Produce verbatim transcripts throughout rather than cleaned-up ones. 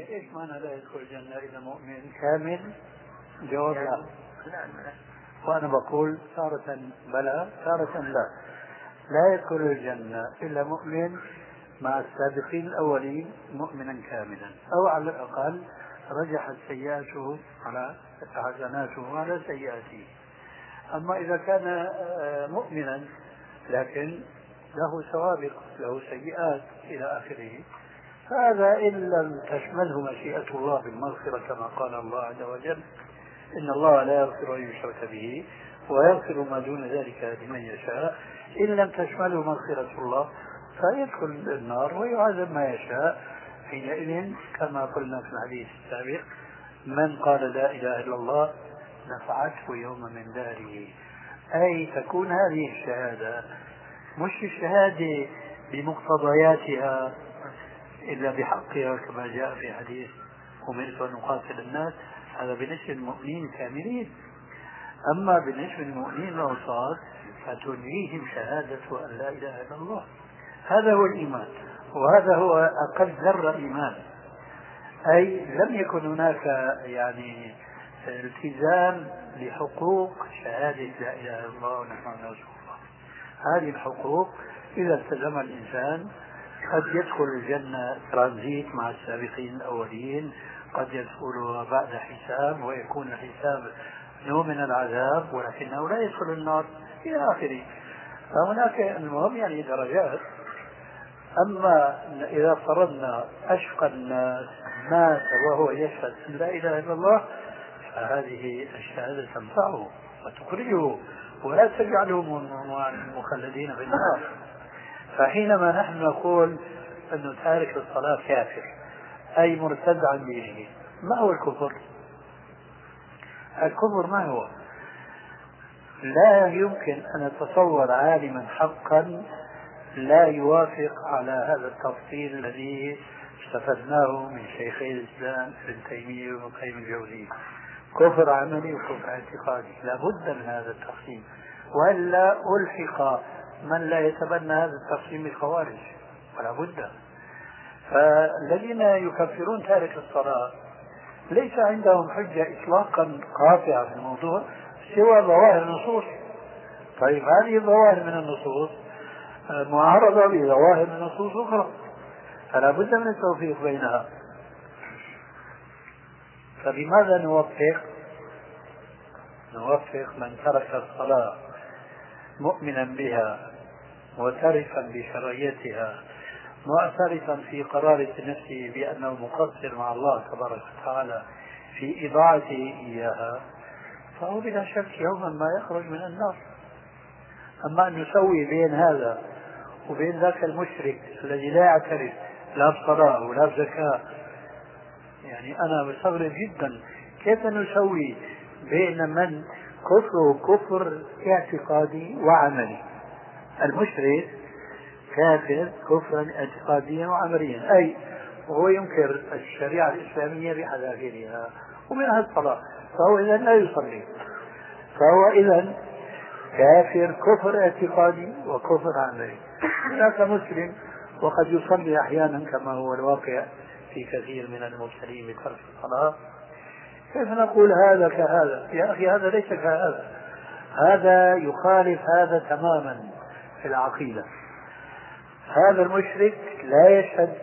ايش معنى لا يدخل الجنة إلا مؤمن كامل؟ جواب لا. لا. وأنا بقول تارة بلى تارة لا. لا يدخل الجنة إلا مؤمن مع السابقين الأولين مؤمنا كاملا، أو على الأقل رجحت سيئاته على حسناته على سيئاته. أما إذا كان مؤمنا لكن له سوابق له سيئات إلى آخره، فهذا إن لم تشمله مشيئة الله بالمغفرة كما قال الله عز وجل إن الله لا يغفر أن يشرك به ويغفر ما دون ذلك لمن يشاء، إن لم تشمله مغفرة الله فيدخل النار ويعذب ما يشاء. حينئذ كما قلنا في الحديث السابق من قال لا إله إلا الله نفعته يوم من داره، أي تكون هذه الشهادة مش الشهادة بمقتضياتها إلا بحقها كما جاء في حديث أمرت أن أقاتل الناس، هذا بالنسبة للمؤمنين الكاملين. أما بالنسبة للمؤمنين الأوساط فتنهيهم شهادة أن لا إله إلا الله. هذا هو الإيمان، وهذا هو أقل ذرة إيمان، أي لم يكن هناك يعني التزام بحقوق شهادة لا إله إلا الله ونحن رسول الله. هذه الحقوق إذا التزم الإنسان قد يدخل الجنة ترانزيت مع السابقين الأولين، قد يدخلها بعد حساب ويكون الحساب نوع من العذاب، ولكنه لا يدخل النار إلى آخره. فهناك المهم يعني درجات. أما إذا فرضنا أشقى الناس مات وهو يشهد أن لا إله إلا الله فهذه الشهادة تنفعه وتخرجه ولا تجعله من المخلدين في النار. فحينما نحن نقول أن تارك الصلاة كافر أي مرتد عن دينه، ما هو الكفر؟ الكفر ما هو؟ لا يمكن أن نتصور عالما حقا لا يوافق على هذا التفصيل الذي استفدناه من شيخي الإسلام ابن تيمية وابن القيم الجوزية، كفر عملي وكفر اعتقادي. لا بد من هذا التقسيم، وإلا ألحق من لا يتبنى هذا التقسيم بالخوارج، ولا بد. فالذين يكفرون تارك الصلاة ليس عندهم حجة إطلاقا قاطعة في الموضوع سوى ظواهر النصوص. طيب هذه الظواهر من النصوص معارضة بظواهر من نصوص أخرى، فلا بد من التوفيق بينها. فبماذا نوفق؟ نوفق من ترك الصلاة مؤمنا بها معترفا بشرعيتها معترفا في قرارة نفسه بأنه مقصر مع الله تبارك وتعالى في إضاعته إياها، فهو بلا شك يوما ما يخرج من النار. أما أن نسوي بين هذا وبين ذاك المشرك الذي لا يعترف لا بصلاة ولا بزكاة، يعني أنا بستغرب جدا كيف نسوي بين من كفره كفر اعتقادي وعملي. المشرك كافر كفرا اعتقاديا وعمليا، أي وهو ينكر الشريعة الإسلامية بحذافيرها ومنها الصلاة، فهو إذا لا يصلي، فهو إذا كافر كفر اعتقادي وكفر عملي. هناك مسلم وقد يصلي أحيانا كما هو الواقع في كثير من المبتلين بترك الصلاة، كيف نقول هذا كهذا؟ يا أخي هذا ليس كهذا، هذا يخالف هذا تماما في العقيدة. هذا المشرك لا يشهد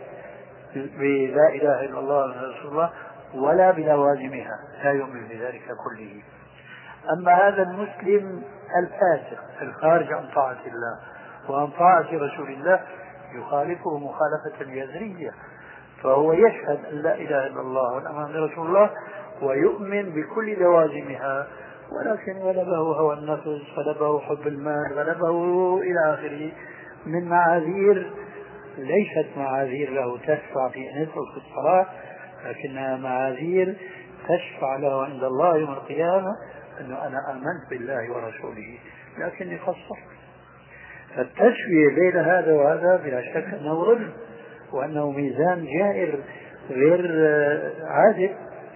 بلا إله إلا الله رسول الله ولا بلوازمها، لا يؤمن بذلك كله. أما هذا المسلم الفاسق الخارج عن طاعة الله وعن طاعة رسول الله يخالفه مخالفة جذرية، فهو يشهد أن لا إله إلا الله وأن رسول الله ويؤمن بكل لوازمها، ولكن غلبه هوى النفس، غلبه حب المال، غلبه إلى آخره من معاذير ليست معاذير له تشفع في أن يترك الصلاة، لكنها معاذير تشفع له عند الله يوم القيامة أنه أنا آمنت بالله ورسوله لكني قصرت. فالتسوية بين هذا وهذا بلا شك أنه ظلم وأنه ميزان جائر غير عادل.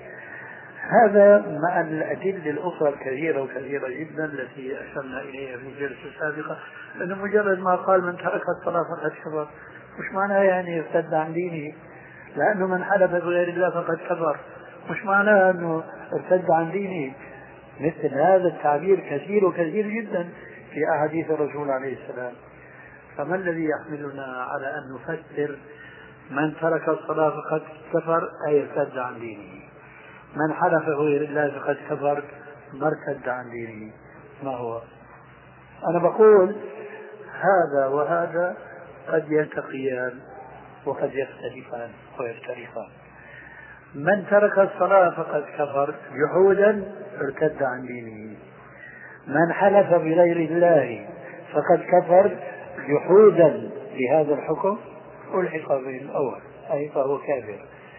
هذا مع الأدلة الأخرى الكثيرة وكثيرة جدا التي أشرنا إليها في الجلسة السابقة، لأنه مجرد ما قال من ترك الصلاة فقد كفر مش معناه يعني ارتد عن دينه، لأنه من حلف بغير الله فقد كفر، مش معناه أنه ارتد عن دينه. مثل هذا التعبير كثير وكثير جدا في أحاديث الرسول عليه السلام. فما الذي يحملنا على أن نفسر من ترك الصلاة فقد كفر أي ارتد عن دينه، من حلف بغير الله فقد كفر ما ارتد عن دينه؟ ما هو؟ أنا بقول هذا وهذا قد يلتقيان وقد يختلفان ويفترقان. من ترك الصلاة فقد كفر جحودا ارتد عن دينه، من حلف بغير الله فقد كفر جحودا لهذا الحكم ألحق به الأول أي فهو كافر.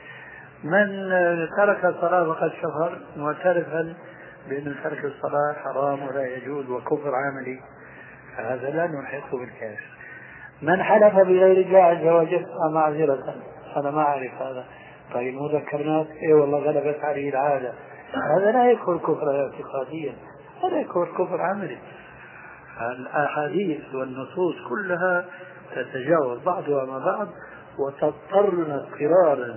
من ترك الصلاة فقد كفر معترفا بأن ترك الصلاة حرام ولا يجوز وكفر عملي، فهذا لا نلحقه بالكافر. من حلف بغير الله عز وجل معذرة أنا ما أعرف هذا، طيب مذكرناك إيه والله غلبت عليه العادة، هذا لا يكون كفر اعتقاديا، هذا يكون كفر عملي. الأحاديث والنصوص كلها تتجاوز بعضها مع بعض وتضطرنا اضطرارا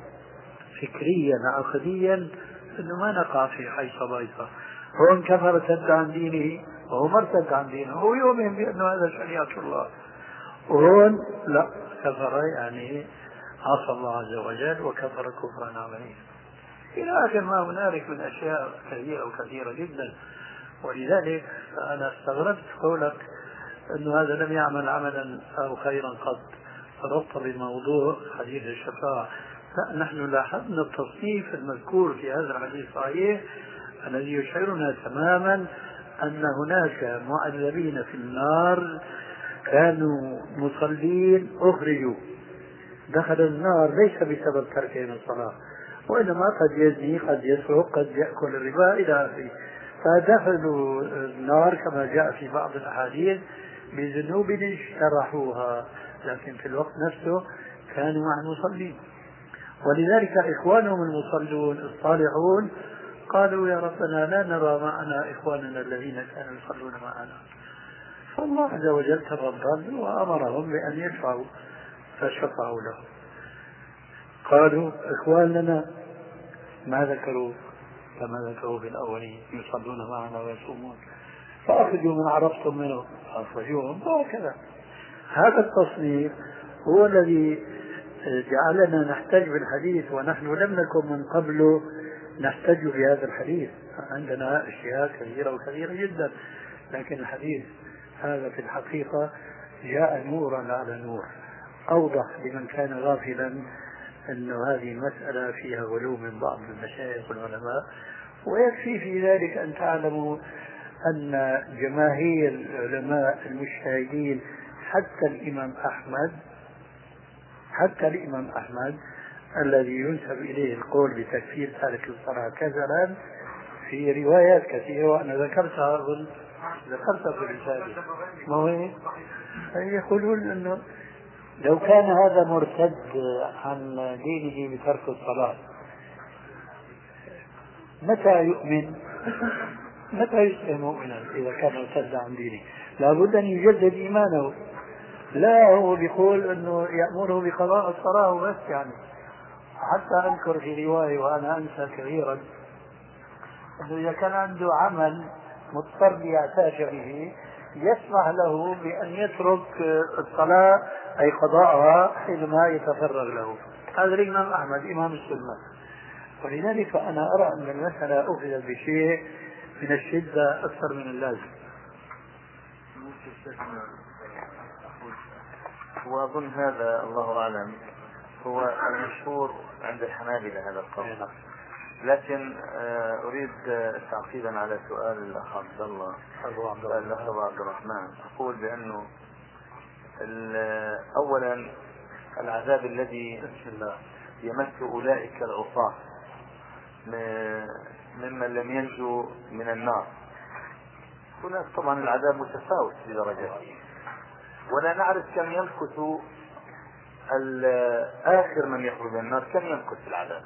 فكريا عقديا انه ما نقع في حيث بيضة. هو كفر ارتد عن دينه وهو ما ارتد عن دينه، هو يؤمن بأنه هذا شريعة الله، وهون لا كفر يعني عصى الله عز وجل وكفر كفرا عمليا إلى آخر ما هنالك من أشياء كثيرة وكثيرة جدا. ولذلك أنا استغربت قولك أنه هذا لم يعمل عملا أو خيرا قط ربط بموضوع حديث الشفاعة. لا، نحن لاحظنا التصنيف المذكور في هذا الحديث الصحيح الذي يشعرنا تماما أن هناك معذبين في النار كانوا مصلين أخرجوا دخل النار ليس بسبب تركهم الصلاة، وإنما قد يزني قد يسرق قد يأكل الربا إلى آخره، فدخلوا النار كما جاء في بعض الأحاديث بذنوب اجترحوها، لكن في الوقت نفسه كانوا مع المصلين. ولذلك إخوانهم المصلون الصالحون قالوا يا ربنا لا نرى معنا إخواننا الذين كانوا يصلون معنا، فالله عز وجل تفضل وأمرهم بأن يشفعوا فشفعوا له. قالوا إخواننا ما ذكروا كما ذكروا في الأولين يصلون معنا ويصومون، فأخرجوا من عرفتم منهم فأخرجوهم، وهكذا. هذا التصنيف هو الذي جعلنا نحتج بالحديث، ونحن لم نكن من قبل نحتج بهذا الحديث، عندنا أشياء كثيرة وكثيرة جدا، لكن الحديث هذا في الحقيقة جاء نورا على نور، أوضح لمن كان غافلا أن هذه المسألة فيها غلو من بعض المشايخ والعلماء. ويكفي في ذلك أن تعلموا أن جماهير العلماء المجتهدين حتى الإمام أحمد حتى الإمام أحمد الذي ينسب إليه القول بتكفير تارك الصلاة كذلا في روايات كثيرة وأنا ذكرتها أظن ذكرتها في الرسالة، ما هو يقولون أنه لو كان هذا مرتد عن دينه بترك الصلاة متى يؤمن؟ متى يصبح مؤمنا إذا كان ارتد عن دينه؟ لابد أن يجدد إيمانه. لا هو بيقول أنه يأمره بقضاء الصلاة وبس. يعني حتى أذكر في رواية وأنا أنسى كثيرا أنه إذا كان عنده عمل مضطر يعتاش به يسمح له بأن يترك الصلاة أي قضاءها حينما يتفرغ له. هذا الإمام أحمد إمام السنة. ولذلك أنا أرى أن المسألة أخذت بشيء من الشدة أكثر من اللازم. وأظن هذا الله أعلم هو المشهور عند الحنابلة هذا القول، لكن أريد تعقيبا على سؤال الأخ عبد الله أبو عبد الرحمن. أقول بأنه أولا العذاب الذي يمس أولئك العصاة ممن لم ينجوا من النار، هناك طبعا العذاب متفاوت في درجات، ولا نعرف كم يمكث آخر من يخرج من النار، كم يمكث العذاب.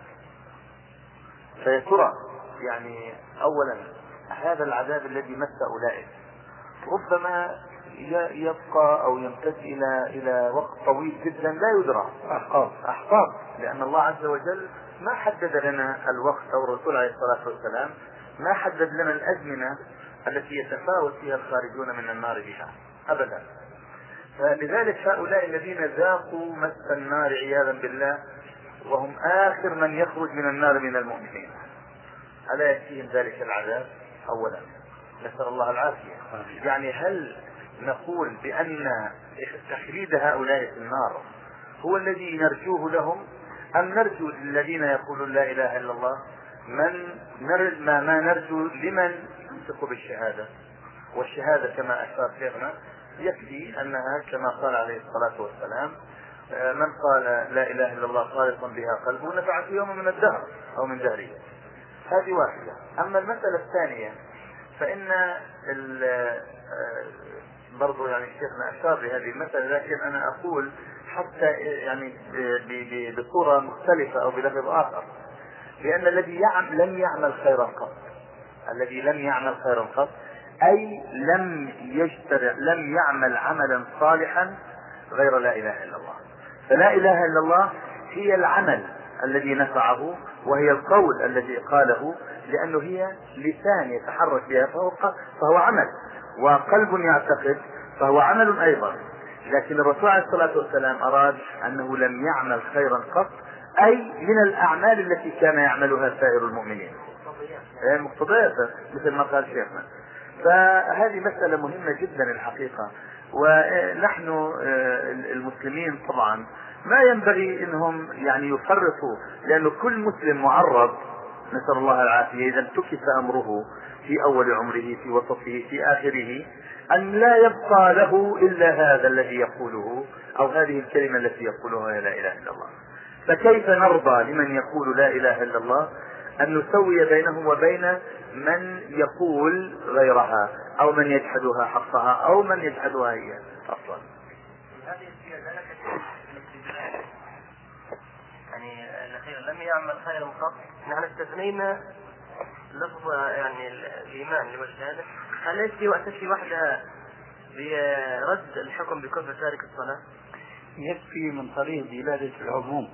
فيترى يعني أولا هذا العذاب الذي مس أولئك ربما يبقى أو يمتد إلى إلى وقت طويل جدا لا يدرى، أحقاب أحقاب، لأن الله عز وجل ما حدد لنا الوقت، أو الرسول عليه الصلاة والسلام ما حدد لنا الأزمنة التي يتفاوت فيها الخارجون من النار بها أبدا. فلذلك هؤلاء الذين ذاقوا مس النار عياذا بالله وهم آخر من يخرج من النار من المؤمنين، ألا يكفيهم ذلك العذاب؟ أولا نسأل الله العافية. يعني هل نقول بأن تخليد هؤلاء في النار هو الذي نرجوه لهم، أم نرجو للذين يقولون لا إله إلا الله من نرجو ما, ما نرجو لمن يمسك بالشهادة؟ والشهادة كما أشار شيخنا يكفي أنها كما قال عليه الصلاة والسلام من قال لا إله إلا الله خالصا بها قلبه نفع في يوم من الدهر أو من دهره. هذه واحدة. أما المسألة الثانية فإن برضو يعني شيخنا أشار لهذه المسألة، لكن أنا أقول حتى يعني بصورة مختلفة أو بلفظ آخر، لأن الذي يعمل لم يعمل خيرا قط، الذي لم يعمل خيرا قط أي لم يجترع لم يعمل عملا صالحا غير لا إله إلا الله. فلا إله إلا الله هي العمل الذي نفعه، وهي القول الذي قاله، لأنه هي لسان يتحرك بها فهو عمل، وقلب يعتقد فهو عمل أيضا. لكن الرسول عليه الصلاة والسلام أراد أنه لم يعمل خيرا قط، أي من الأعمال التي كان يعملها سائر المؤمنين مقتضيات مثل ما قال شيخنا. فهذه مسألة مهمة جدا الحقيقة، ونحن المسلمين طبعا ما ينبغي انهم يعني يفرطوا، لأنه كل مسلم معرض نسأل الله العافية إذا انتكس أمره في أول عمره في وسطه في آخره أن لا يبقى له إلا هذا الذي يقوله أو هذه الكلمة التي يقولها لا إله إلا الله. فكيف نرضى لمن يقول لا إله إلا الله أن نسوي بينه وبين من يقول غيرها أو من يجحدها حقها أو من يجحدها هي أصلا؟ يعني الأخير لم يعمل خيرا قط، نحن استثنينا لفظ يعني الإيمان والشهادة. هل يكفي وأتكفي وحدها برد الحكم بكفر تارك الصلاة؟ يكفي من طريق دلالة العموم.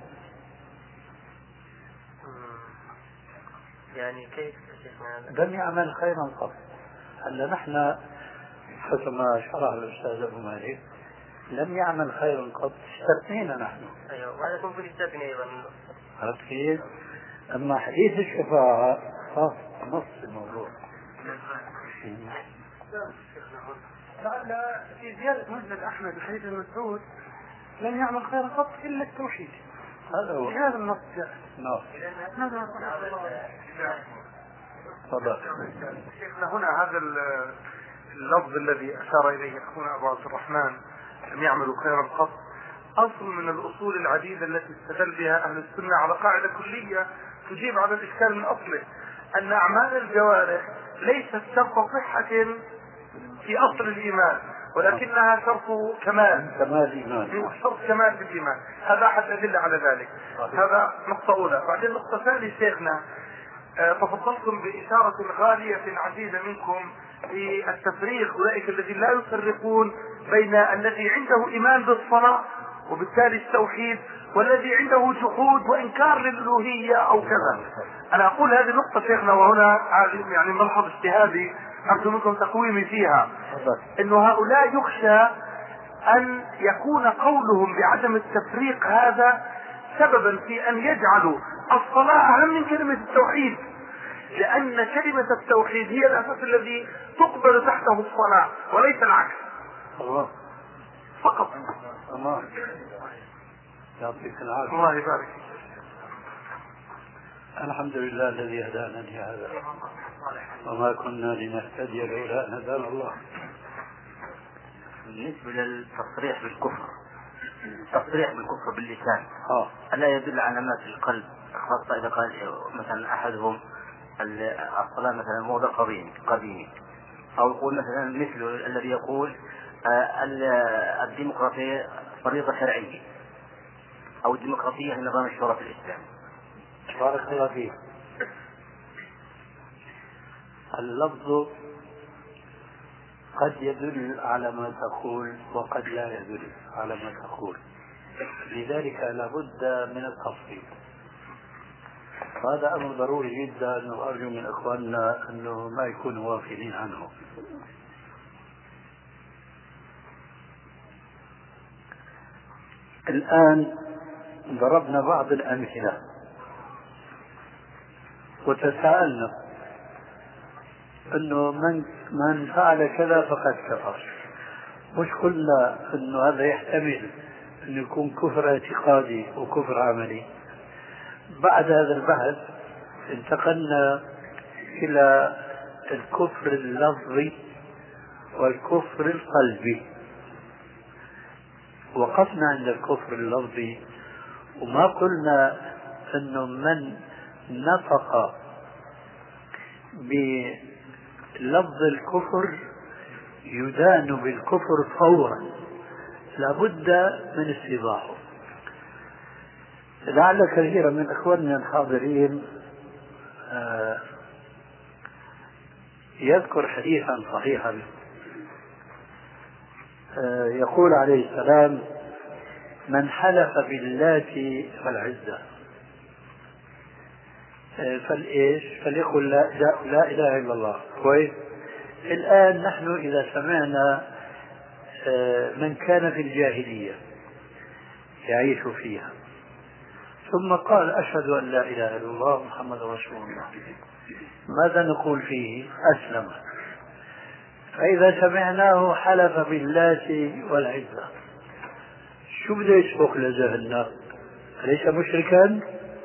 يعني كيف؟ لم يعمل خيرا قط. هلا نحن حسب ما شرح الأستاذ أبو مالك لم يعمل خيرا قط استثنينا نحن. أيوة، وهذا يكون في الاستثناء أيضا. عرفت كيف؟ أما حديث الشفاعة خاص نص الموضوع. لعل في زيادة مسند أحمد وحديث المسعود لم يعمل خيرا قط إلا التوحيد. هذا هو هذا النص. نعم. هذا تفضل. شيخنا هنا هذا اللفظ الذي أشار إليه أخونا أبو عبد الرحمن لم يعملوا خيرا قط أصل من الأصول العديدة التي استدل بها أهل السنة على قاعدة كلية تجيب على الإشكال من أصله، أن أعمال الجوارح ليست شرط صحة في أصل الإيمان، ولكنها شرط كمال كمال إيمان، شرط كمال في الإيمان. هذا أحد الأدلة على ذلك. هذا نقطة أولى. بعدين نقطة ثانية شيخنا، تفضلتم بإشارة غالية عزيزة منكم في التفريق، أولئك الذين لا يفرقون بين الذي عنده إيمان بالصلاة وبالتالي التوحيد والذي عنده جحود وإنكار للألوهية أو كذا. أنا أقول هذه النقطة شيخنا، وهنا يعني ملحظ اجتهادي أرجو منكم تقويمي فيها، إنه هؤلاء يخشى أن يكون قولهم بعدم التفريق هذا سببا في أن يجعلوا الصلاة أهم من كلمة التوحيد، لأن كلمة التوحيد هي الأساس الذي تقبل تحته الصلاة وليس العكس. الله فقط. الله يعطيك العافية. الله يبارك. الحمد لله الذي هدانا لهذا وما كنا لنهتدي لولا أن هدانا الله. بالنسبة للتصريح بالكفر، التصريح بالكفر باللسان آه. ألا يدل على ما في القلب، خاصة إذا قال مثلا أحدهم الصلاة مثلا موضع قديم قديم، أو يقول مثلا مثل الذي يقول الديمقراطية فريضة شرعية، أو الديمقراطية هي نظام الشورى في الإسلام. بارك الله فيك. اللفظ قد يدل على ما تقول وقد لا يدل على ما تقول، لذلك لابد من التفصيل. هذا أمر ضروري جدا، وأرجو من إخواننا أنه ما يكونوا غافلين عنه. الآن ضربنا بعض الأمثلة وتساءلنا أنه من من فعل كذا فقد كفر. مش قلنا أنه هذا يحتمل أن يكون كفر اعتقادي وكفر عملي. بعد هذا البحث انتقلنا إلى الكفر اللفظي والكفر القلبي. وقفنا عند الكفر اللفظي وما قلنا أنه من نطق بلفظ الكفر يدان بالكفر فورا، لابد من استيضاحه. لعل كثيرا من اخواننا الحاضرين يذكر حديثا صحيحا يقول عليه السلام: من حلف باللات والعزى فالإيش فليقل لا, لا إله إلا الله. كويس. الآن نحن إذا سمعنا من كان في الجاهلية يعيش فيها ثم قال أشهد أن لا إله إلا الله محمد رسول الله، ماذا نقول فيه؟ أسلم. فإذا سمعناه حلف باللات والعزى شو بده يسبق لجهنم؟ أليس مشركا؟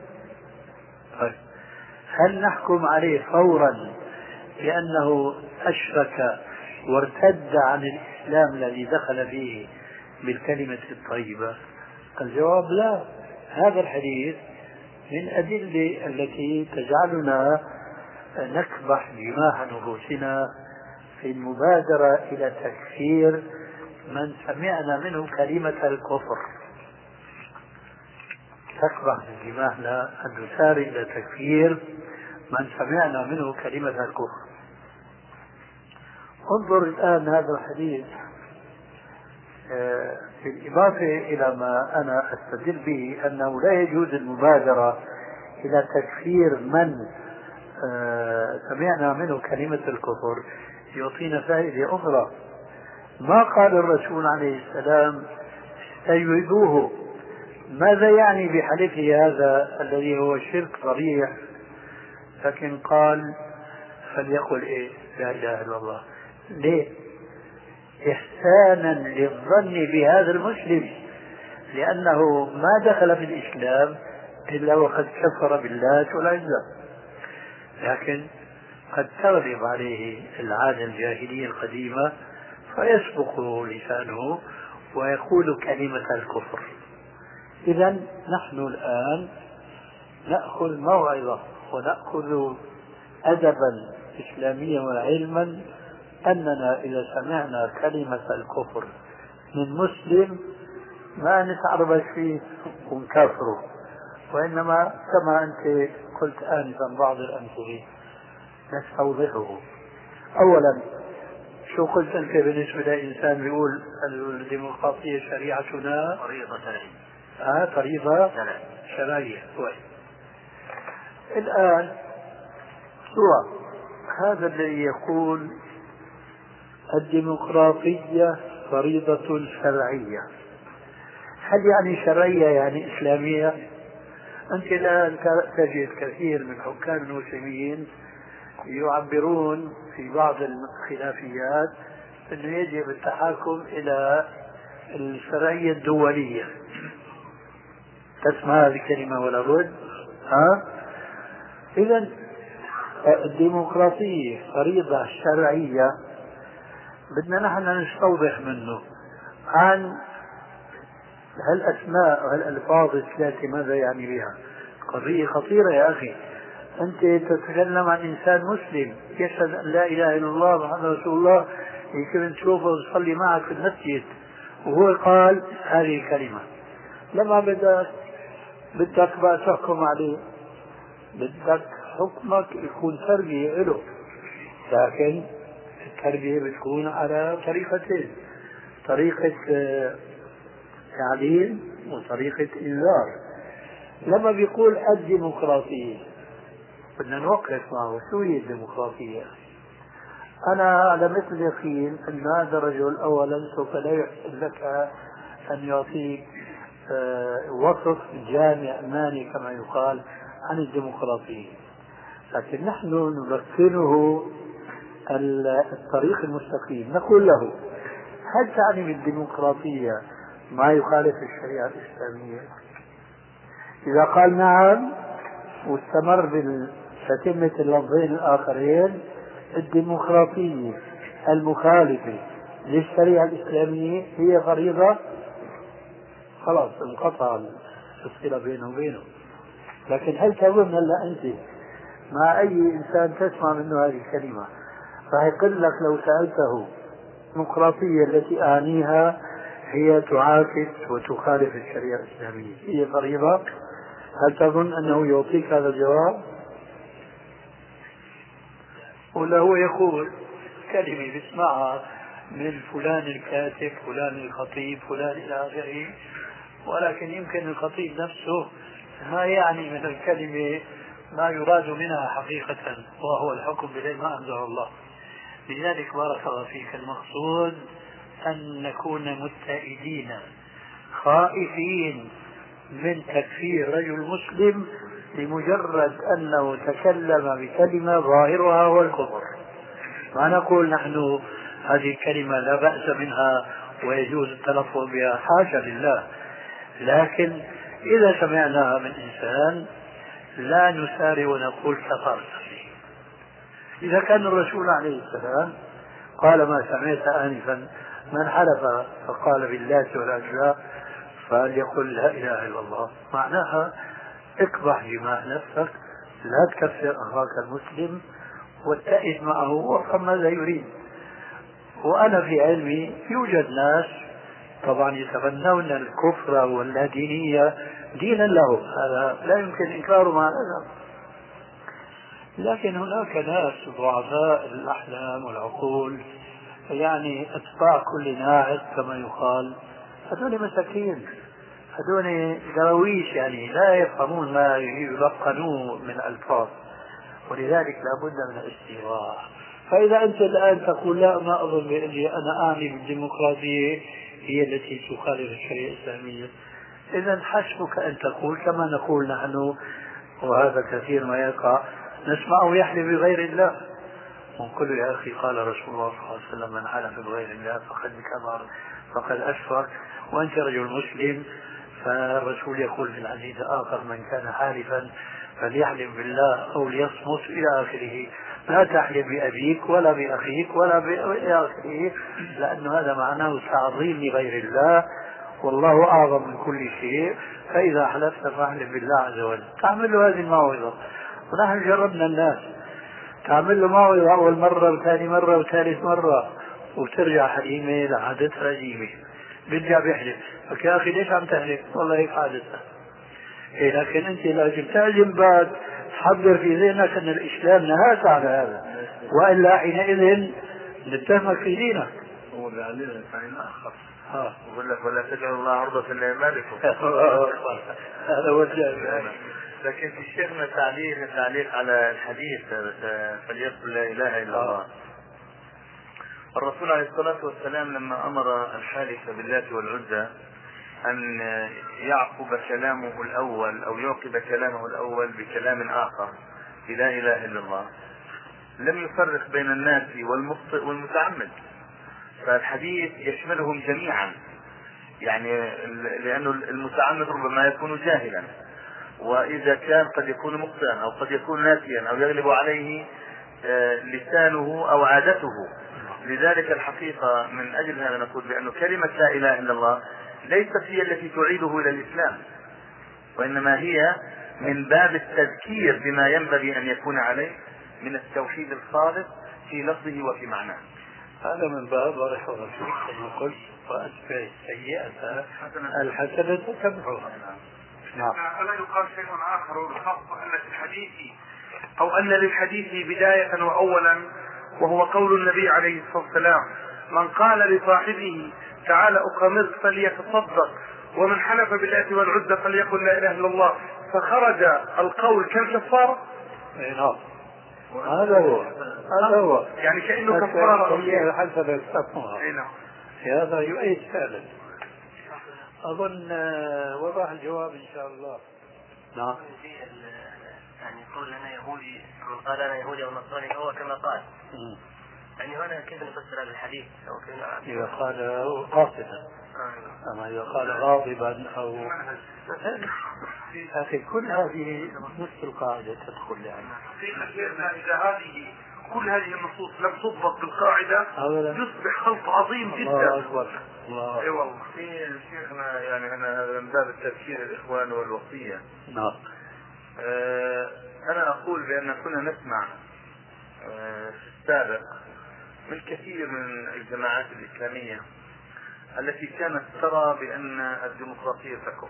هل نحكم عليه فورا لأنه أشرك وارتد عن الإسلام الذي دخل فيه بالكلمة الطيبة؟ الجواب لا. هذا الحديث من أدلة التي تجعلنا نكبح جماح نفوسنا في المبادرة إلى تكفير من سمعنا منه كلمة الكفر. تكبح جماحنا أن نسارع إلى تكفير من سمعنا منه كلمة الكفر. انظر الآن هذا الحديث بالإضافة إلى ما أنا أستدل به أنه لا يجوز المبادرة إلى تكفير من سمعنا منه كلمة الكفر، يعطينا فائدة أخرى. ما قال الرسول عليه السلام استجوبوه، ماذا يعني بحلفه هذا الذي هو شرك صريح؟ لكن قال فليقل إيه؟ لا إله إلا الله. ليه؟ إحسانا للظن بهذا المسلم، لأنه ما دخل في الإسلام إلا وقد كفر باللات والعزى، لكن قد تغلب عليه العادة الجاهلية القديمة فيسبق لسانه ويقول كلمة الكفر. إذا نحن الآن نأخذ موعظة ونأخذ أدبا إسلاميا وعلما أننا إذا سمعنا كلمة الكفر من مسلم ما نتعربش فيه ونكفره، وإنما كما أنت قلت آنفا بعض الأمثلة نستوضحه. أولا، شو قلت أنت بالنسبة لإنسان بيقول الديمقراطية شريعتنا طريقة شرعية؟ آه طريقة شرعية. الآن هو هذا الذي يقول الديمقراطية فريضة شرعية، هل يعني شرعية يعني إسلامية؟ أنت الآن تجد كثير من حكام المسلمين يعبرون في بعض الخلافيات أنه يجب التحاكم إلى الشرعية الدولية. تسمع هذه الكلمة ولا بد؟ ها؟ إذن الديمقراطية فريضة شرعية بدنا نحن نستوضح منه عن هالأسماء وهالألفاظ الثلاثة ماذا يعني بها. قضية خطيرة يا أخي. أنت تتكلم عن إنسان مسلم يشهد أن لا إله إلا الله محمد رسول الله، يمكن تشوفه يصلي معك في المسجد وهو قال هذه الكلمة، لما بدك بدك بقى تحكم عليه، بدك حكمك يكون تربية له. لكن التربية بتكون على طريقتين، طريقة تعليم وطريقة إنذار. لما بيقول الديمقراطية بدنا نوقف معه، شو هي الديمقراطية؟ أنا على مثل يقين أن هذا الرجل أولا سوف لا يحسن لك أن يعطيك وصف جامع ماني كما يقال عن الديمقراطية، لكن نحن نمكنه الطريق المستقيم. نقول له هل تعني بالديمقراطية ما يخالف الشريعة الإسلامية؟ إذا قال نعم واستمر بتتمة اللفظين الآخرين الديمقراطية المخالفة للشريعة الإسلامية هي فريضة، خلاص انقطع الصلة بينه وبينه. لكن هل تظن هلا أنت مع أي إنسان تسمع منه هذه الكلمة راح يقول لك لو سألته الديمقراطية التي أعنيها هي تعاكس وتخالف الشريعة الإسلامية هي فريضة، هل تظن أنه يعطيك هذا الجواب؟ ولا هو يقول كلمة بيسمعها من فلان الكاتب فلان الخطيب فلان إلى آخره، ولكن يمكن الخطيب نفسه ما يعني من الكلمة ما يراد منها حقيقة، وهو الحكم بغير ما أنزل الله. لذلك بارك الله فيك، المقصود أن نكون متئدين خائفين من تكفير رجل مسلم لمجرد أنه تكلم بكلمة ظاهرها هو الكفر. ما نقول نحن هذه الكلمة لا بأس منها ويجوز التلفظ بها، حاشا لله، لكن إذا سمعناها من إنسان لا نسارع ونقول كفرت. إذا كان الرسول عليه السلام قال ما سمعت آنفا من حلف فقال باللات والعزى فليقل لا إله إلا الله، معناها اقبح دماء نفسك، لا تكفر أخاك المسلم واتئد معه وافهم ماذا يريد. وأنا في علمي يوجد ناس طبعا يتبنون الكفر واللادينية دينا له، هذا لا يمكن إنكاره مع الأسف، لكن هناك ناس ضعفاء الأحلام والعقول يعني أتباع كل ناعق كما يقال، هذول مساكين، هذول دراويش يعني لا يفهمون ما يلقنوه من ألفاظ، ولذلك لا بد من الاستواء. فإذا أنت الآن تقول لا ما أظن بأني أنا أعني بالديمقراطية هي التي تخالف الشريعة الإسلامية، إذا حسبك أن تقول كما نقول نحن، وهذا كثير ما يقع، نسمعه يحلف بغير الله ونقول يا أخي قال رسول الله صلى الله عليه وسلم من حلف بغير الله فقد كفر فقد أشرك، وأنت رجل مسلم. فالرسول يقول في الحديث آخر من كان حالفا فليحلف بالله أو ليصمت إلى آخره، لا تحلف بأبيك ولا بأخيك ولا إلى آخره، لأن هذا معناه تعظيم لغير الله، والله أعظم من كل شيء، فإذا حلفت فاحلف بالله عز وجل. تعمل له هذه الموعظة، ونحن جربنا الناس تعمل له موعظة أول مرة وثاني مرة وثالث مرة وترجع حليمة لعادتها قديمة، برجع بيحلف لك يا أخي ليش عم تحلف؟ والله هيك عادتها. إيه لكن أنت لازم تعزم بعد تحضر في ذهنك أن الإسلام نهاك على هذا، وإلا حينئذ نتهمك في دينك. هو بيعلمنا فإن آخر ها يقول لك ولا تجعلوا الله عرضة لأيمانكم. هذا هو الجانب. لكن في شيخنا تعليق تعليق على الحديث فليقل لا إله إلا الله. الرسول عليه الصلاة والسلام لما أمر الحالف باللات والعزى أن يعقب كلامه الأول أو يعقب كلامه الأول بكلام آخر لا إله إلا الله، لم يفرق بين الناس والمخطئ والمتعمد، فالحديث يشملهم جميعا، يعني لأنه المتعمد ربما يكون جاهلا، وإذا كان قد يكون مخطئا أو قد يكون ناسيا أو يغلب عليه لسانه أو عادته. لذلك الحقيقة من أجل هذا نقول بأن كلمة لا إله إلا الله ليست هي التي تعيده إلى الإسلام، وإنما هي من باب التذكير بما ينبغي أن يكون عليه من التوحيد الخالص في لفظه وفي معناه. هذا من باب بارك الله فيك كما قلت وأتبع السيئة الحسنة تمحوها. نعم. ألا يقال شيء آخر بخاصة أن الحديث أو أن للحديث بداية وأولا وهو قول النبي عليه الصلاة والسلام: من قال لصاحبه تعالى أقامرك فليتصدق، ومن حلف بالله والعزى فليقل لا إله إلا الله، فخرج القول كالكفارة. نعم هذا هو هذا هو يعني كأنه كفارة هي حسب الفتوى. نعم هذا يؤيد فعلا. أظن وضح الجواب إن شاء الله. نعم. يعني يقول أنا يهودي، من قال أنا يهودي أو نصراني فهو كما قال. م. يعني هنا كيف نفسر هذا الحديث؟ أو كيف إذا قال قاصدا، أما إذا قال غاضبا أو أخي كل هذه نصف القاعدة تدخل يعني. إذا هذه كل هذه النصوص لم تضبط بالقاعدة يصبح خلط عظيم جدا. الله أكبر. الله. اي والله. في شيخنا يعني أنا من باب التذكير الإخوان والوصية. نعم. آه أنا أقول بأن كنا نسمع آه في السابق من كثير من الجماعات الإسلامية التي كانت ترى بأن الديمقراطية تكفر،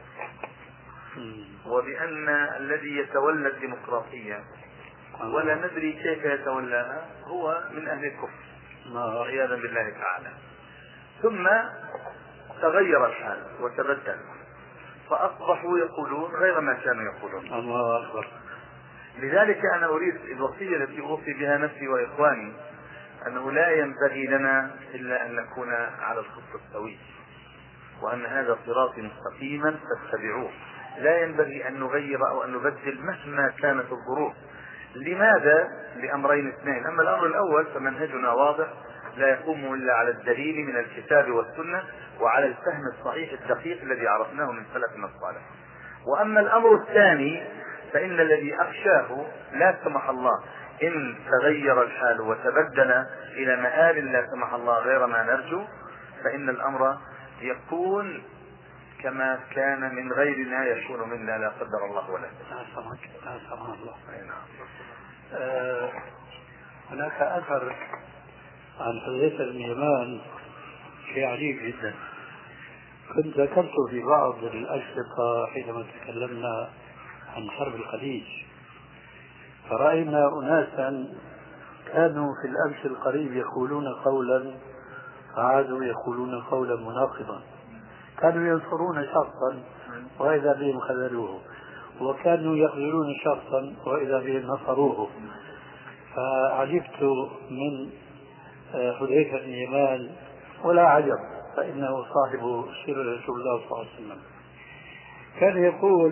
وبأن الذي يتولى الديمقراطية ولا ندري كيف يتولاها هو من أهل الكفر عياذا بالله تعالى. ثم تغير الحال وتبدل فأصبحوا يقولون غير ما كانوا يقولون. الله أكبر. لذلك أنا أريد الوصية التي أوصي بها نفسي وإخواني أنه لا ينبغي لنا إلا أن نكون على الخط السوي، وأن هذا صراطي مستقيما فاتبعوه. لا ينبغي أن نغير أو أن نبدل مهما كانت الظروف. لماذا؟ لأمرين اثنين. أما الأمر الأول فمنهجنا واضح لا يقوم إلا على الدليل من الكتاب والسنة وعلى الفهم الصحيح الدقيق الذي عرفناه من سلفنا الصالح. وأما الأمر الثاني فإن الذي أخشاه لا سمح الله إن تغير الحال وتبدل إلى مآل لا سمح الله غير ما نرجو، فإن الأمر يكون كما كان من غيرنا يكون منا لا قدر الله ولا الله. آه هناك أثر عن حذيفة بن اليمان شيء عجيب جدا، كنت ذكرته في بعض الأشرطة حينما تكلمنا عن حرب الخليج، فرأينا أناسا كانوا في الأمس القريب يقولون قولا فعادوا يقولون قولا مناقضا، كانوا ينصرون شخصا وإذا بهم خذلوه، وكانوا يخذلون شخصا وإذا بهم نصروه. فعجبت من حذيفة بن اليمان ولا عجب، فإنه صاحب سر رسول الله صلى الله عليه وسلم. كان يقول،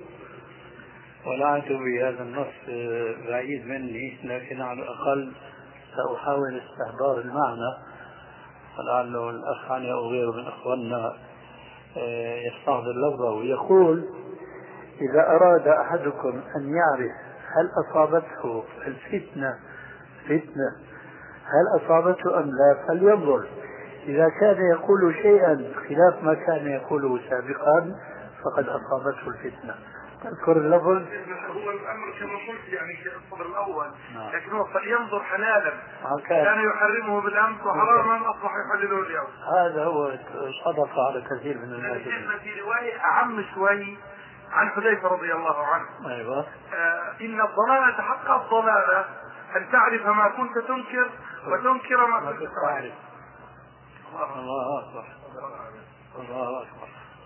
ولعنت بهذا النص بعيد مني لكن على الأقل سأحاول استحضار المعنى فلعله الأخ عني أو غيره من أخواننا يستحضر لفظه. يقول: إذا أراد أحدكم أن يعرف هل أصابته الفتنة فتنة هل أصابته أم لا فلينظر، إذا كان يقول شيئا خلاف ما كان يقوله سابقا فقد أصابته الفتنة. تذكر اللفظ؟ هو الأمر كما قلت يعني في الصدر الأول، لكن هو فلينظر حلالا كان يحرمه بالأمس وحراما أصبح يحلله اليوم. هذا هو صدق على كثير من الناس. في رواية أعم شوي عن حذيفة رضي الله عنه. أيوة. آه إن الضلالة حق الضلالة أن تعرف ما كنت تنكر وتنكر ما كنت تعرف. الله أكبر. الله أكبر.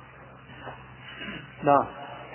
نعم.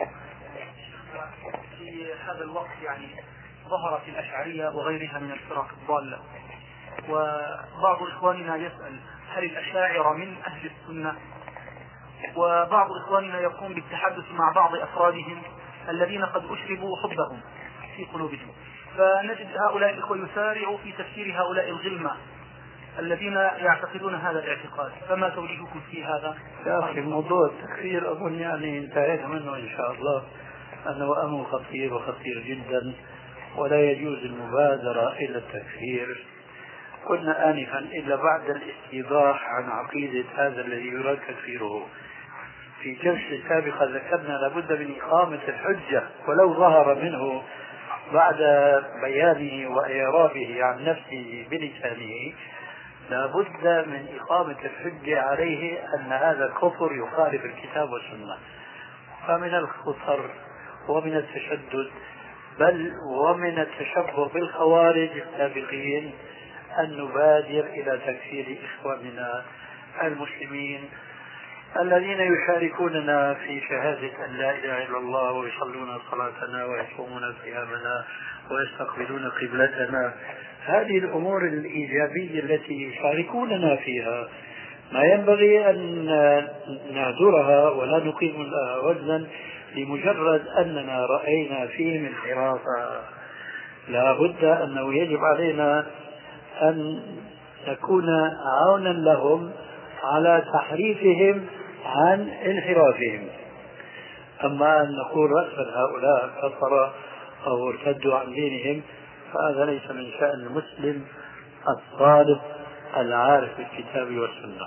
في هذا الوقت يعني ظهرت الأشعرية وغيرها من الفرق الضالة، وبعض إخواننا يسأل هل الأشاعرة من أهل السنة؟ وبعض إخواننا يقوم بالتحدث مع بعض أفرادهم الذين قد أشربوا حبهم في قلوبهم، فنجد هؤلاء الإخوة يسارعوا في تفسير هؤلاء الغلمة الذين يعتقدون هذا الاعتقاد، فما توجيهكم في هذا؟ يا أخي موضوع التكفير أظن يعني انتهينا منه إن شاء الله، أنه أمر خطير وخطير جدا ولا يجوز المبادرة إلى التكفير. قلنا آنفا إلا بعد الاستيضاح عن عقيدة هذا الذي يراد تكفيره. في جلسة سابقة ذكرنا لابد من إقامة الحجة ولو ظهر منه بعد بيانه وإعرابه عن نفسه بلسانه، لابد من إقامة الحجة عليه أن هذا كفر يخالف الكتاب والسنة. فمن الخطر ومن التشدد بل ومن التشبه بالخوارج السابقين أن نبادر إلى تكفير إخواننا المسلمين الذين يشاركوننا في شهادة أن لا إله إلا الله ويصلون صلاتنا ويصومون صيامنا ويستقبلون قبلتنا. هذه الأمور الإيجابية التي يشاركوننا فيها ما ينبغي أن نهدرها ولا نقيم لها وزنا لمجرد أننا رأينا فيهم انحرافا. لا بد أنه يجب علينا أن نكون عونا لهم على تحريفهم عن انحرافهم. أما أن نقول رأسا هؤلاء كفر أو ارتدوا عن دينهم فهذا ليس من شأن المسلم الصالح العارف بالكتاب والسنة.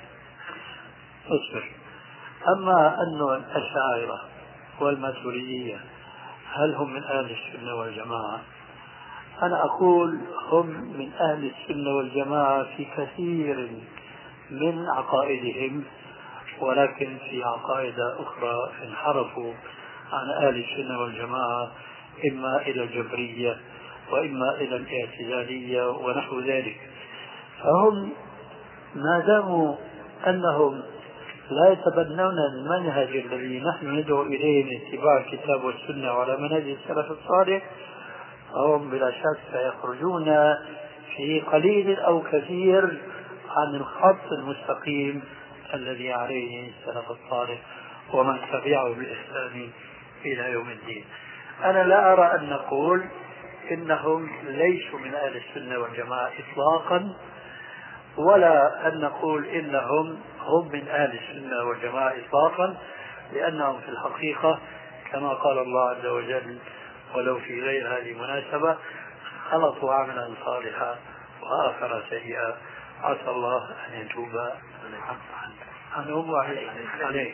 أصبر. أما أن الأشاعرة والماتريدية هل هم من أهل السنة والجماعة؟ أنا أقول هم من أهل السنة والجماعة في كثير من عقائدهم، ولكن في عقائد أخرى انحرفوا عن أهل السنة والجماعة، إما إلى الجبرية وإما إلى الاعتزالية ونحو ذلك. فهم ما داموا أنهم لا يتبنون المنهج الذي نحن ندعو إليه من اتباع الكتاب والسنة وعلى منهج السلف الصالح، فهم بلا شك سيخرجون في قليل أو كثير عن الخط المستقيم الذي عليه السلف الصالح ومن تبعه بإحسان إلى يوم الدين. أنا لا أرى أن نقول إنهم ليسوا من أهل السنة والجماعة إطلاقا، ولا أن نقول إنهم هم من أهل السنة والجماعة إطلاقا، لأنهم في الحقيقة كما قال الله عز وجل ولو في غير هذه المناسبة خلطوا عملا صالحا وآخر سيئا عسى الله أن يتوب عنهم عليه.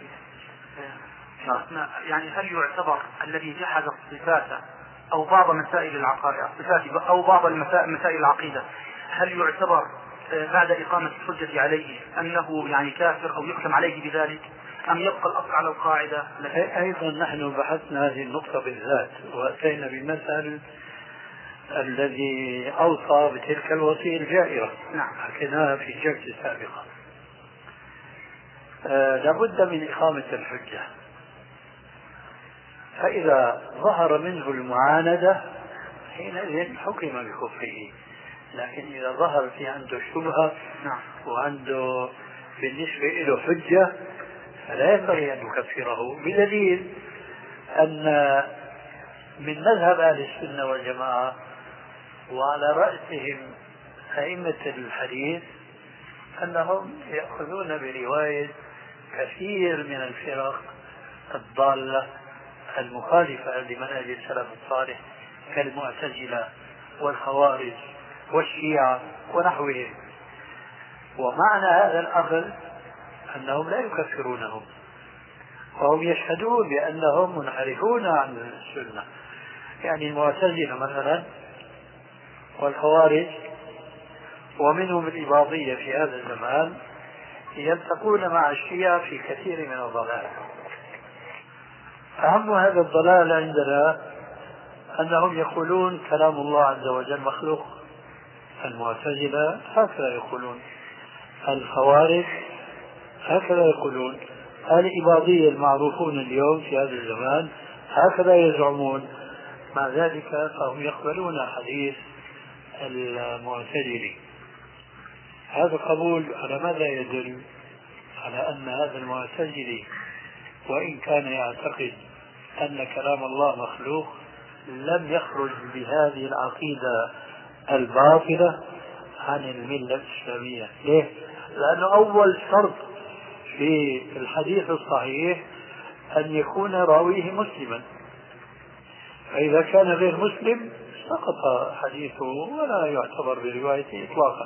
يعني هل يعتبر الذي جحد الصفات أو بعض مسائل العقائد الصفات أو بعض مسائل العقيدة هل يعتبر بعد إقامة الحجة عليه أنه يعني كافر أو يحكم عليه بذلك، أم يبقى الأصل على القاعدة؟ أيضا نحن بحثنا هذه النقطة بالذات وأتينا بالمثل الذي أوصى بتلك الوصية الجائرة. نعم. حكيناها في الجلسة السابقة. آه لابد من إقامة الحجة، فإذا ظهر منه المعاندة حينئذ حكم بكفره، لكن إذا ظهر في عنده شبهة وعنده بالنسبة له حجة فلا ينبغي أن نكفره، بدليل أن من مذهب أهل السنة والجماعة وعلى رأسهم أئمة الحديث أنهم يأخذون برواية كثير من الفرق الضالة المخالفة لمنهج السلف الصالح كالمعتزلة والخوارج والشيعة ونحوهم. ومعنى هذا الأخذ أنهم لا يكفرونهم، وهم يشهدون بأنهم منحرفون عن السنة. يعني المعتزلة مثلا والخوارج ومنهم الإباضية في هذا الزمان يلتقون مع الشيعة في كثير من الضلال. أهم هذا الضلال عندنا أنهم يقولون كلام الله عز وجل مخلوق. المعتزلة هكذا يقولون، الخوارج هكذا يقولون، الإباضية المعروفون اليوم في هذا الزمان هكذا يزعمون. مع ذلك فهم يقبلون حديث المعتزلي. هذا القبول على ماذا يدل؟ على أن هذا المعتزلي وإن كان يعتقد أن كلام الله مخلوق لم يخرج بهذه العقيدة الباطلة عن الملة الإسلامية. ليه؟ لأنه أول شرط في الحديث الصحيح أن يكون راويه مسلما، فإذا كان غير مسلم سقط حديثه ولا يعتبر بروايته إطلاقا.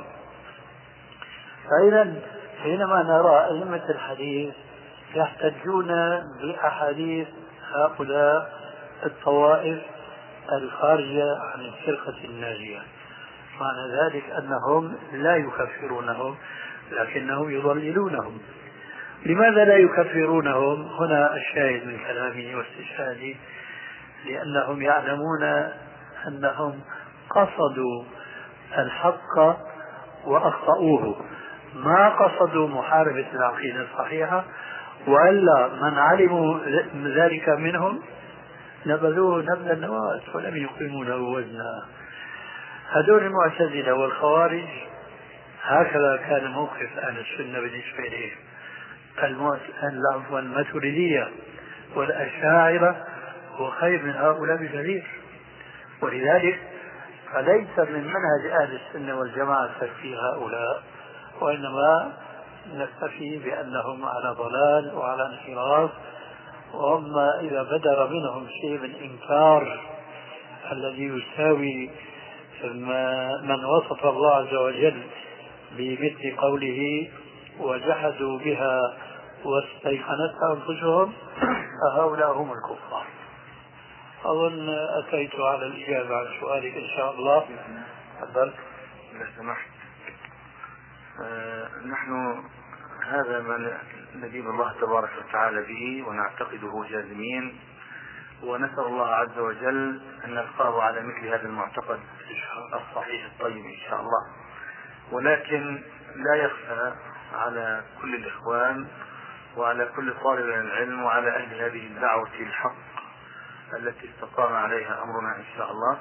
فإذا حينما نرى أئمة الحديث يحتجون بأحاديث هؤلاء الطوائف الخارجة عن الفرقة الناجية، معنى ذلك أنهم لا يكفرونهم لكنهم يضللونهم. لماذا لا يكفرونهم؟ هنا الشاهد من كلامي واستشهادي، لأنهم يعلمون أنهم قصدوا الحق وأخطأوه، ما قصدوا محاربة العقيدة الصحيحة، وإلا من علموا ذلك منهم نبذوه نبذ النواة ولم يقيموا له وزنا. هذول المعتزلة والخوارج هكذا كان موقف أهل السنة بالنسبة إليهم. العفو الماتريدية والأشاعرة هو خير من هؤلاء بكثير، ولذلك فليس من منهج أهل السنة والجماعة تكفير هؤلاء، وإنما نكتفي بأنهم على ضلال وعلى انحراف. وأما إذا بدر منهم شيء من إنكار الذي يساوي من وصف الله عز وجل بمثل قوله وجحدوا بها واستيقنتها أنفسهم، فهؤلاء هم الكفار. أظن أتيت على الإجابة عن سؤالك إن شاء الله. تفضل لو سمحت. آه نحن هذا ما ندين الله تبارك وتعالى به ونعتقده جازمين، ونسأل الله عز وجل أن نلقاه على مثل هذا المعتقد الصحيح الطيب إن شاء الله. ولكن لا يخفى على كل الإخوان وعلى كل طالب العلم وعلى أهل هذه الدعوة الحق التي استقام عليها أمرنا إن شاء الله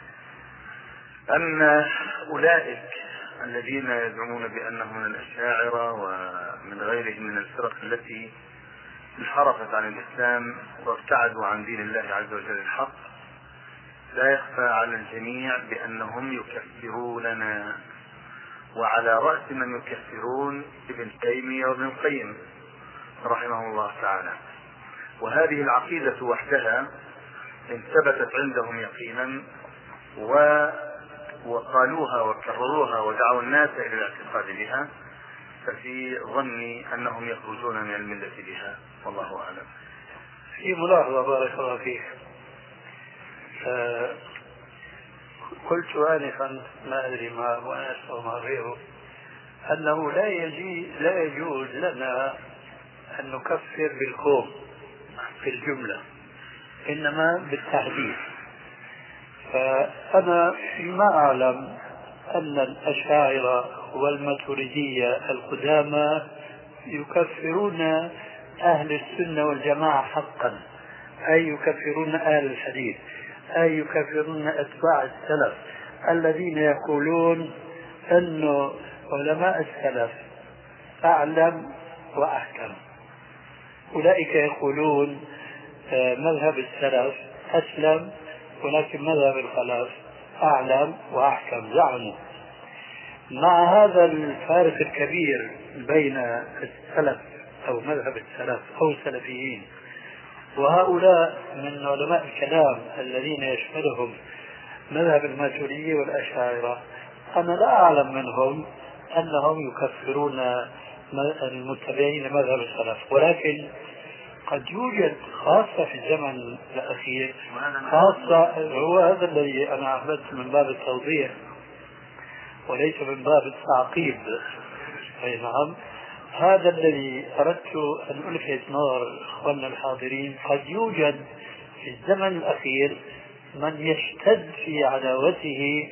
أن أولئك الذين يزعمون بأنهم من الأشاعرة ومن غيرهم من الفرق التي انحرفت عن الإسلام وابتعدوا عن دين الله عز وجل الحق، لا يخفى على الجميع بأنهم يكفروننا، وعلى رأس من يكفرون ابن تيمية وابن القيم رحمه الله تعالى. وهذه العقيدة وحدها إن ثبتت عندهم يقينا و وقالوها وكرروها ودعوا الناس إلى الاعتقاد بها، ففي ظني أنهم يخرجون من الملة بها، والله أعلم. في ملاحظة بارك الله فيك، آه قلت آنفا ما أدري ما وأنا أسمع غيره أنه لا يجي لا يجوز لنا أن نكفر بالقوم في الجملة، إنما بالتحديد. فأنا ما أعلم أن الأشاعرة والماتريدية القدامى يكفرون أهل السنة والجماعة حقا، أي يكفرون أهل الحديث، أي يكفرون أتباع السلف الذين يقولون أن علماء السلف أعلم وأحكم. أولئك يقولون مذهب السلف أسلم ولكن مذهب الخلف أعلم وأحكم، زعموا. مع هذا الفارق الكبير بين السلف أو مذهب السلف أو السلفيين وهؤلاء من علماء الكلام الذين يشملهم مذهب الماتريدية والأشاعرة، أنا لا أعلم منهم أنهم يكفرون المتبعين لمذهب السلف، ولكن قد يوجد خاصة في الزمن الأخير، خاصة هو هذا الذي أنا أحببت من باب التوضيح وليس من باب التعقيب. أي نعم، هذا الذي أردت أن ألفت نظر إخواننا الحاضرين. قد يوجد في الزمن الأخير من يشتد في عداوته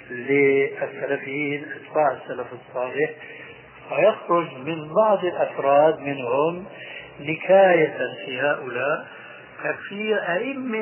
للسلفيين أتباع السلف الصالح، ويخرج من بعض الأفراد منهم نكاية في هؤلاء تكفير أئمة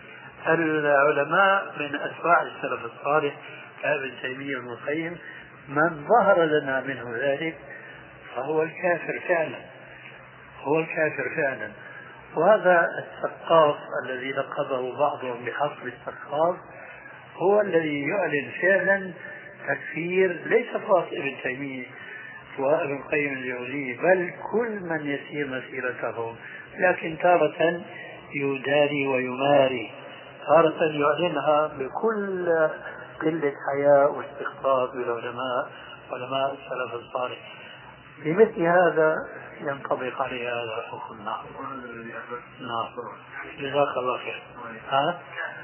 العلماء من أتباع السلف الصالح كابن تيمية وابن القيم. من ظهر لنا منه ذلك فهو الكافر فعلا، هو الكافر فعلا. وهذا السقاف الذي لقبه بعضهم بحصر السقاف هو الذي يعلن فعلا تكفير ليس فقط ابن تيمية وابن القيم الجوزي بل كل من يسير مسيرتهم، لكن تارة يداري ويماري، تارة يعلنها بكل قلة حياء واستخفاف بالعلماء علماء السلف الصالح. بمثل هذا ينطبق عليه هذا الحكم. نعم نعم، جزاك الله خير. ها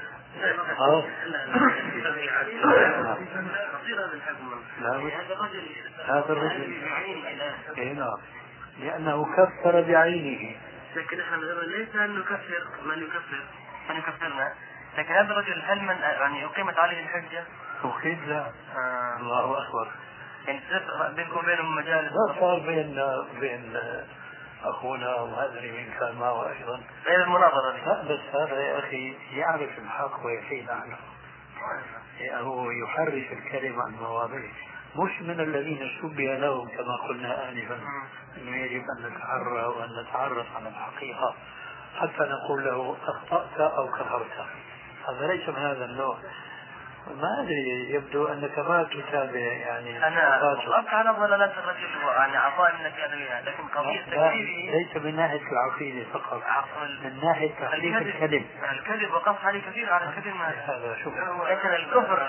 ها هذا الرجل اي نعم، لأنه كفر بعينه. لكن احنا ليس أن نكفر من يكفر من يكفرنا، لكن هذا الرجل هل من يعني أقيمت عليه الحجة توحيد لا. آه. الله أكبر. يعني بينكم وبينهم مجالس؟ لا صار بين بين أخونا وهذا من كان معه أيضا غير المناظرة دي. لا بس هذا يا أخي يعرف الحق ويحيد عنه، يعني هو يحرف الكلمة عن مواضعه، مش من الذين شبه لهم كما قلنا آنفا أنه يجب أن نتحرى وأن نتعرف على الحقيقة حتى نقول له أخطأت أو كفرت. هذا ليس من هذا النوع. ما أدري، يبدو أنك ما تتابع يعني. أنا وقفت على ضلالات الرجل يعني عطاء منك أدوية، لكن قضية تكذيبي ليس من ناحية العقيدة فقط، من ناحية تحريف الكلم. الكذب وقفت عليه كثير على الكذب. هذا شوف لكن الكفر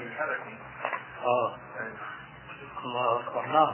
آه الله أكبر. نعم.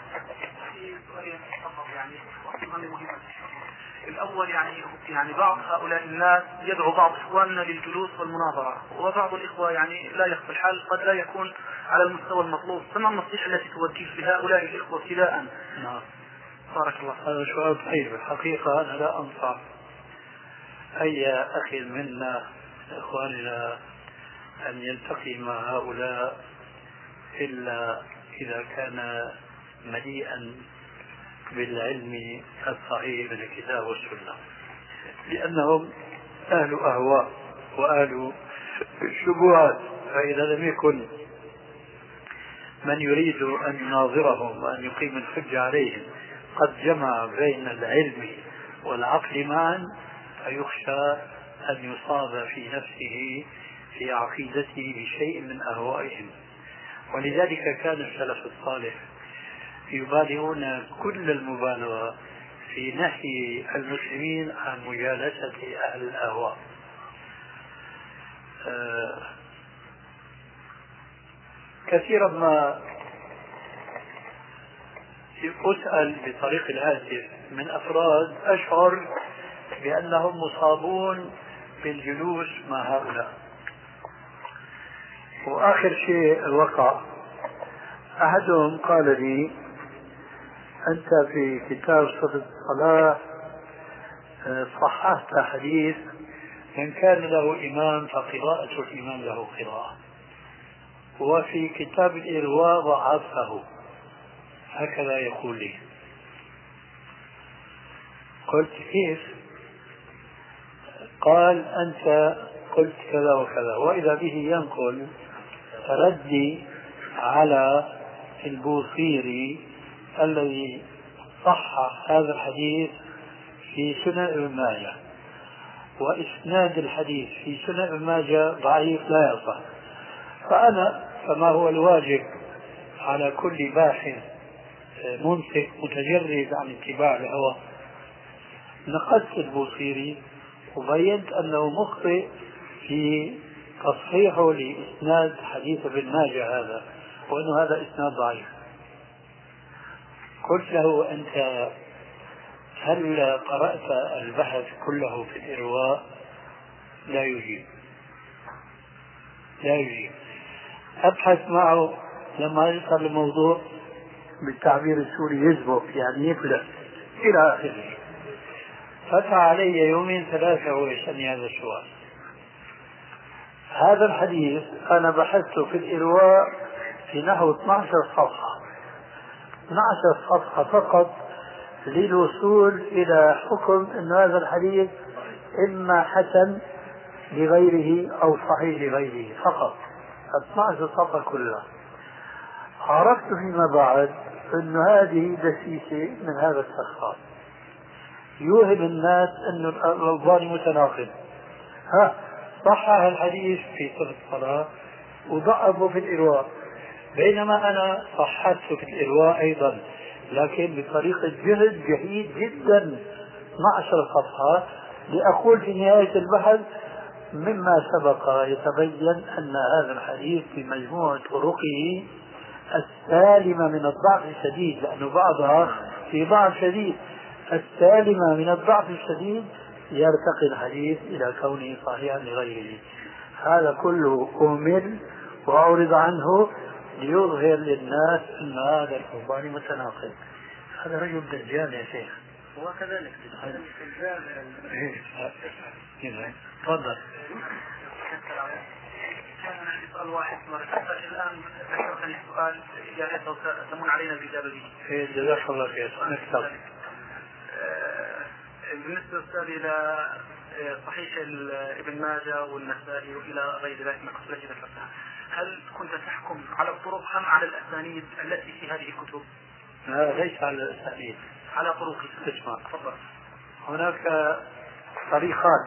الأول يعني يعني بعض هؤلاء الناس يدعو بعض إخواننا للجلوس والمناظرة، وبعض الإخوة يعني لا يخفى الحال قد لا يكون على المستوى المطلوب، فما النصيحة التي توجه لهؤلاء الإخوة ابتداء؟ نعم. بارك الله. هذا سؤال طيب. الحقيقة أنا لا أنصح أي أخ منا إخواننا أن يلتقي مع هؤلاء إلا إذا كان مليئا بالعلم الصحيح من الكتاب والسنة، لأنهم أهل أهواء وأهل شبهات. فإذا لم يكن من يريد أن يناظرهم وأن يقيم الحجة عليهم قد جمع بين العلم والعقل معا، فيخشى أن يصاب في نفسه في عقيدته بشيء من أهوائهم. ولذلك كان السلف الصالح يبالغون كل المبالغة في نهي المسلمين عن مجالسة أهل الأهواء. آه كثيرا ما أسأل بطريق الهاتف من أفراد أشعر بأنهم مصابون بالجلوس مع هؤلاء. وآخر شيء وقع، أحدهم قال لي: أنت في كتاب صفة الصلاة صححت حديث من كان له إمام فقراءة الإمام له قراءة، وفي كتاب الإرواء ضعفه، هكذا يقول لي. قلت: كيف؟ قال: أنت قلت كذا وكذا، وإذا به ينقل ردي على البوصيري الذي صحح هذا الحديث في سنن ابن ماجه، وإسناد الحديث في سنن ابن ماجه ضعيف لا يصح. فأنا فما هو الواجب على كل باحث منصف متجرد عن اتباع الهوى؟ نقدت البوصيري وبينت أنه مخطئ في تصحيحه لإسناد حديث ابن ماجه هذا، وأنه هذا إسناد ضعيف. قلت له: أنت هل قرأت البحث كله في الإرواء؟ لا يجيب لا يجيب أبحث معه لما يصل الموضوع بالتعبير السوري يزبط، يعني يفلح إلى آخره. فتح علي يومين ثلاثة ويسألني هذا السؤال. هذا الحديث أنا بحثته في الإرواء في نحو اثني عشر صفحة اثني عشر صفحة فقط للوصول إلى حكم أن هذا الحديث إما حسن لغيره أو صحيح لغيره فقط، اثني عشر صفحة كلها. عرفت فيما بعد أن هذه دسيسة من هذا السخاف يوهم الناس أن الألفاظ متناقض. ها صحح الحديث في صفة الصلاة وضعفه في الإرواء، بينما أنا صححته في الإرواء أيضا لكن بطريقة جهد جهيد جدا اثني عشر صفحة، لأقول في نهاية البحث مما سبق يتبين أن هذا الحديث في مجموع طرقه السالمة من الضعف الشديد، لأنه بعضها في ضعف شديد، السالمة من الضعف الشديد يرتقي الحديث إلى كونه صحيحا لغيره. هذا كله أهمل وأعرض عنه ليظهر للناس أن هذا الألفاظ متناقض. هذا رجل دجال يا شيخ. هو كذلك تفضل. سؤال واحد مرة الآن ذكرتني السؤال يا ريت لو تمن علينا الإجابة به. جزاك الله خير. نكتب. بالنسبة أستاذ إلى صحيح ابن ماجه والنسائي وإلى غير ذلك من الكتب التي ذكرتها، هل كنت تحكم على الطرق أم على الأسانيد التي في هذه الكتب؟ لا ليس على الأسانيد، على طرقها. اسمع، تفضل. هناك طريقات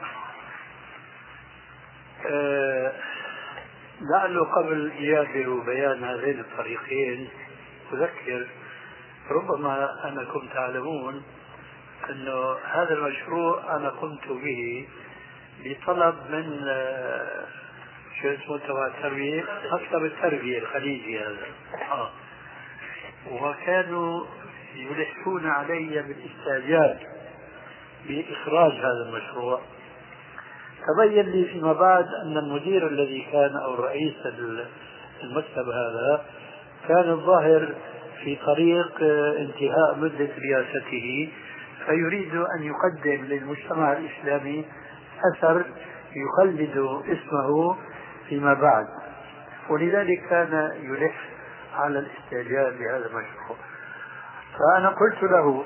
أه لعله قبل الإجابة وبيان هذين الطريقين أذكر ربما أنكم تعلمون أنه هذا المشروع أنا قمت به بطلب من شو اسمه تبع التربية، مكتب التربية الخليجي هذا آه. وكانوا يلحون علي بالاستعجال بإخراج هذا المشروع. تبين لي فيما بعد أن المدير الذي كان أو رئيس المكتب هذا كان الظاهر في طريق انتهاء مدة رئاسته، فيريد أن يقدم للمجتمع الإسلامي أثر يخلد اسمه فيما بعد، ولذلك كان يلح على الاستعجال بهذا المشروع. فأنا قلت له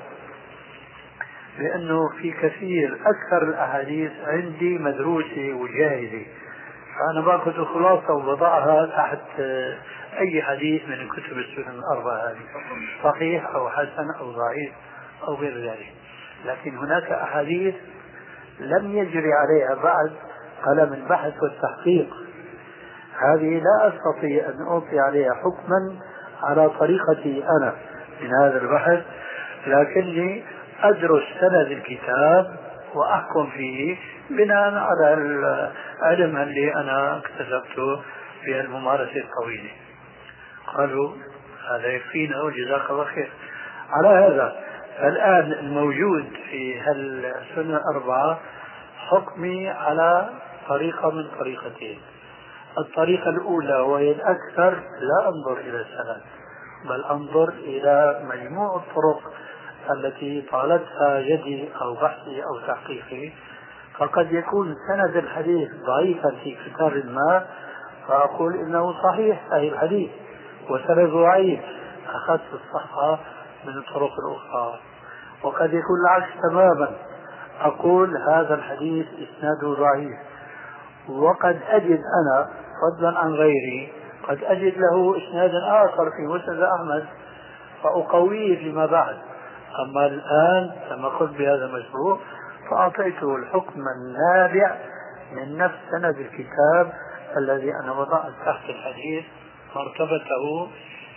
لأنه في كثير أكثر الأحاديث عندي مدروسة وجاهزة، فأنا باخذ خلاصة وبضعها تحت أي حديث من كتب السنن الأربعة هذه، صحيح أو حسن أو ضعيف أو غير ذلك. لكن هناك أحاديث لم يجري عليها بعد قلم البحث والتحقيق، هذه لا أستطيع أن أعطي عليها حكما على طريقتي أنا من هذا البحث، لكني أدرس سند الكتاب وأحكم فيه بناء على العلم اللي أنا اكتسبته في الممارسة الطويلة. قالوا هذا يكفينا وجزاك الله خير. على هذا الآن الموجود في هالسنة الأربعة حكمي على طريقة من طريقتين. الطريقة الأولى وهي الأكثر لا أنظر إلى السند، بل أنظر إلى مجموع الطرق التي طالتها يدي أو بحثي أو تحقيقي. فقد يكون سند الحديث ضعيفا في كتاب ما فأقول إنه صحيح أي الحديث، وسند ضعيف أخذت الصحة من الطرق الأخرى. وقد يكون العكس تماما، أقول هذا الحديث إسناده ضعيف، وقد أجد أنا فضلا عن غيري قد أجد له إسنادا آخر في مسند أحمد فأقويه فيما بعد. أما الآن لما قلت بهذا المشروع فأعطيته الحكم النابع من نفس سند الكتاب الذي أنا وضعت تحت الحديث مرتبته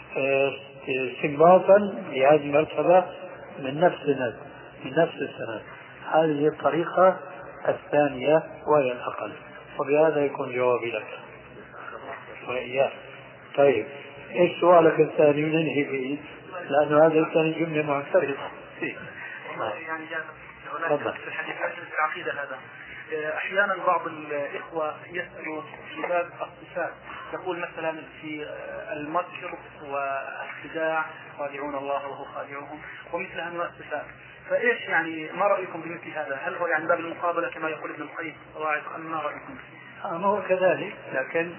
استنباطا لهذه المرتبة من نفس السند من نفس السند. هذه الطريقة الثانية وهي الأقل، وبهذا يكون جوابي لك وإياك. طيب إيش سؤالك الثاني وننهي به؟ لأنه هذا الثاني جملة معترضة فيه. يعني هناك في الحديث في العقيدة هذا أحيانا بعض الإخوة يسألوا في باب الصفات، يقول مثلا في المكر والخداع خادعون الله وهو خادعهم ومثل أنواع الصفات، فإيش يعني ما رأيكم بمثل هذا؟ هل هو يعني باب المقابلة كما يقول ابن القيم أم ما رأيكم؟ ما هو كذلك، لكن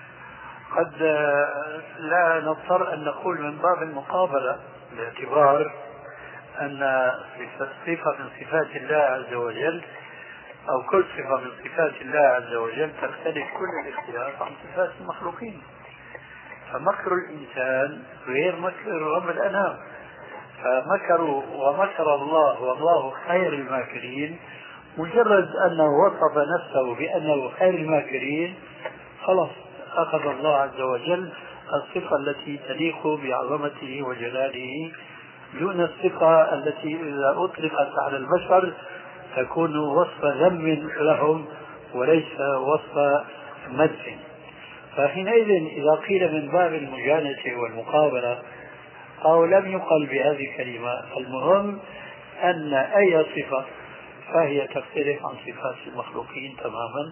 قد لا نضطر أن نقول من باب المقابلة باعتبار أن صفة من صفات الله عز وجل أو كل صفة من صفات الله عز وجل تختلف كل الاختلاف عن صفات المخلوقين. فمكر الإنسان غير مكر رب الأنام، فمكروا ومكر الله والله خير الماكرين. مجرد أنه وصف نفسه بأنه خير الماكرين خلاص أخذ الله عز وجل الصفة التي تليق بعظمته وجلاله دون الصفة التي إذا أطلقت على البشر تكون وصف ذم لهم وليس وصف مدح. فحينئذ إذا قيل من باب المجانسة والمقابلة أو لم يقل بهذه الكلمة، المهم أن أي صفة فهي تختلف عن صفات المخلوقين تماما،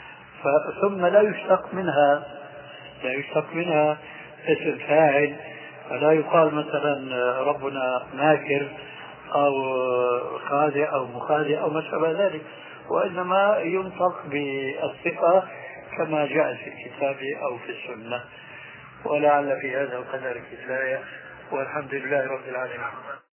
ثم لا يشتق منها لا يشتق منها اسم فاعل، فلا يقال مثلا ربنا ماكر أو خادع أو مخادع أو ما شابه ذلك، وإنما ينطق بالصفة كما جاء في الكتاب أو في السنة. ولعل في هذا القدر كفاية، والحمد لله رب العالمين.